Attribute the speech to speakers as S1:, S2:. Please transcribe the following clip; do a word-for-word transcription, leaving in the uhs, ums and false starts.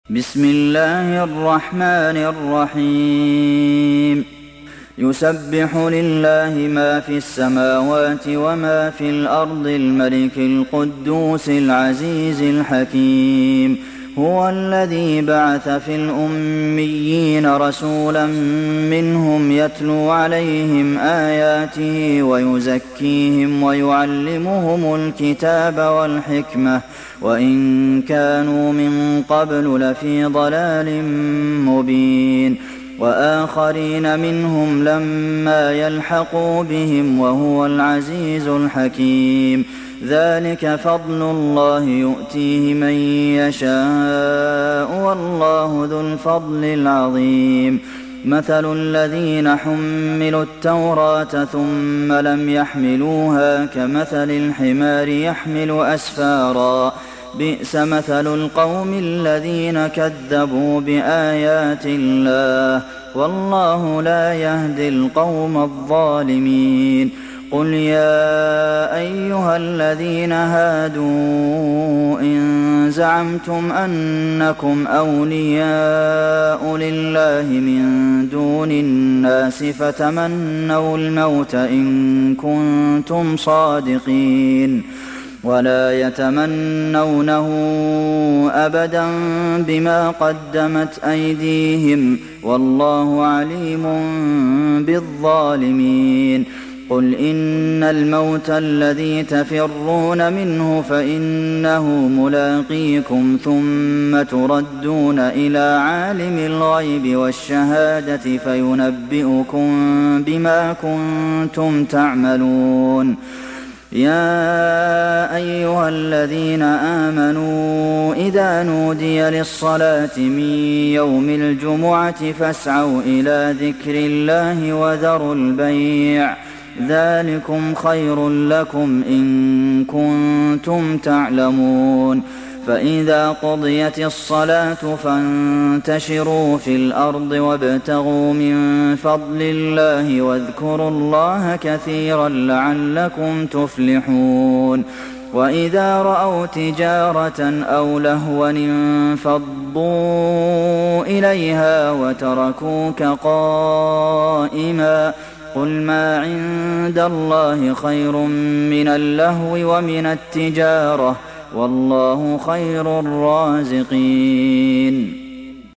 S1: بسم الله الرحمن الرحيم يسبح لله ما في السماوات وما في الأرض الملك القدوس العزيز الحكيم هو الذي بعث في الأميين رسولا منهم يتلو عليهم آياته ويزكيهم ويعلمهم الكتاب والحكمة وإن كانوا من قبل لفي ضلال مبين وآخرين منهم لما يلحقوا بهم وهو العزيز الحكيم ذلك فضل الله يؤتيه من يشاء والله ذو الفضل العظيم مثل الذين حملوا التوراة ثم لم يحملوها كمثل الحمار يحمل أسفارا بئس مثل القوم الذين كذبوا بآيات الله والله لا يهدي القوم الظالمين قل يا أيها الذين هادوا إن زعمتم أنكم أولياء لله من دون الناس فتمنوا الموت إن كنتم صادقين ولا يتمنونه أبدا بما قدمت أيديهم والله عليم بالظالمين قل إن الموت الذي تفرون منه فإنه ملاقيكم ثم تردون إلى عالم الغيب والشهادة فينبئكم بما كنتم تعملون يا أيها الذين آمنوا إذا نودي للصلاة من يوم الجمعة فاسعوا إلى ذكر الله وذروا البيع ذلكم خير لكم إن كنتم تعلمون فإذا قضيت الصلاة فانتشروا في الأرض وابتغوا من فضل الله واذكروا الله كثيرا لعلكم تفلحون وإذا رأوا تجارة أو لهوا انفضوا إليها وتركوك قائما قل ما عند الله خير من اللهو ومن التجارة والله خير الرازقين